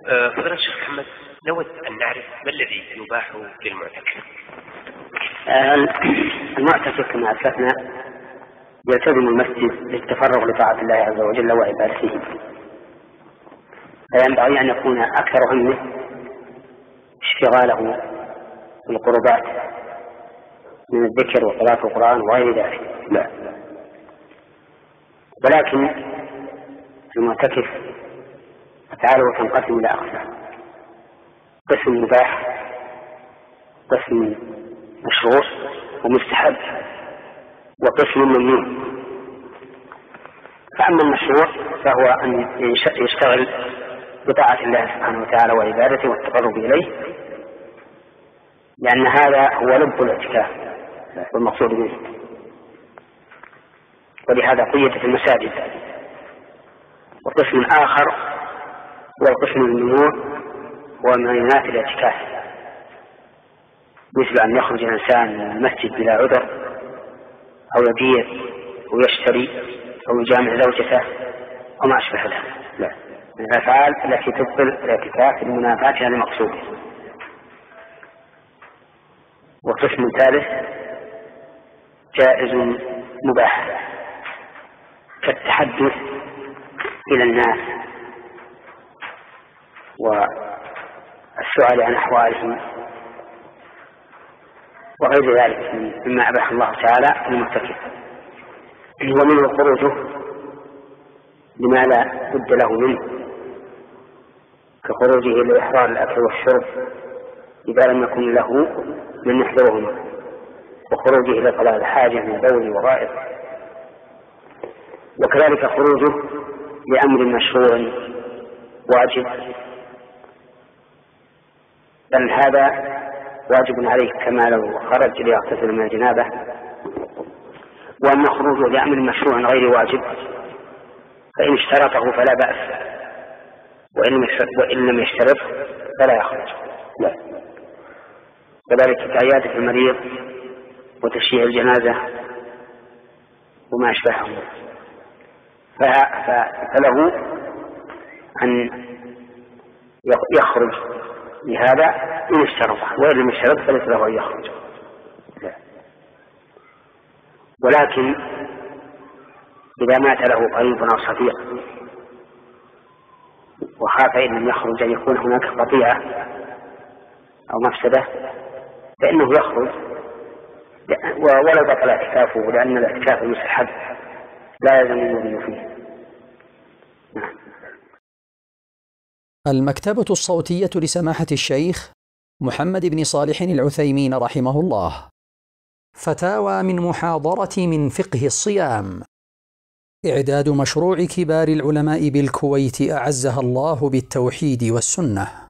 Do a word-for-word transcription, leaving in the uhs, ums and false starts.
أه فضيلة الشيخ محمد، نود أن نعرف ما الذي يباح للمعتكف؟ المعتكف كما أسلفنا يلتزم المسجد للتفرغ لطاعة الله عز وجل وعبادته، فينبغي أن يكون أكثر همه اشتغاله بالقربات من الذكر وقراءة القرآن وغير ذلك. لا، ولكن المعتكف أفعاله تنقسم إلى أقسام: قسم مباح، قسم مشروع ومستحب، وقسم ممنوع. فأما المشروع فهو أن يشتغل بطاعة الله سبحانه وتعالى وعبادته والتقرب إليه، لأن هذا هو لب الاعتكاف والمقصود منه، ولهذا قيد في المساجد. وقسم آخر هو القسم الممنوع، هو من ينافي الاعتكاف، مثل أن يخرج الإنسان من المسجد بلا عذر، أو يبيع أو يشتري أو يجامع زوجته وما أشبه ذلك. لا، من الأفعال التي تبطل الاعتكاف لمنافاتها لمقصوده. وقسم ثالث جائز مباح، كالتحدث إلى الناس والسؤال عن أحوالهم وغير ذلك مما أباح الله تعالى المعتكف. ومنه خروجه بما لا بد له منه، كخروجه لإحرار الأكل والشرب إذا لم يكن له من يحضرهما، وخروجه إلى قضاء الحاجة من بول وغائط، وكذلك خروجه لأمر مشروع واجب، بل هذا واجب عليه كما لو خرج ليغتسل من الجنابة. وأما خروجه لأمر مشروع غير واجب فإن اشترطه فلا بأس، وإن لم يشترطه فلا يخرج. لا، كذلك كعيادة المريض وتشييع الجنازة وما أشبهه، فله أن يخرج لهذا إن اشترطه، وإن لم يشترط فليس له أن يخرج. لا. ولكن إذا مات له قريب أو صديق وخاف إن لم يخرج أن يكون هناك قطيعة أو مفسدة فإنه يخرج ولو بطل اعتكافه، لأن الاعتكاف المستحب لا يلزم المضي فيه. نعم. المكتبة الصوتية لسماحة الشيخ محمد بن صالح العثيمين رحمه الله. فتاوى من محاضرة من فقه الصيام. إعداد مشروع كبار العلماء بالكويت أعزها الله بالتوحيد والسنة.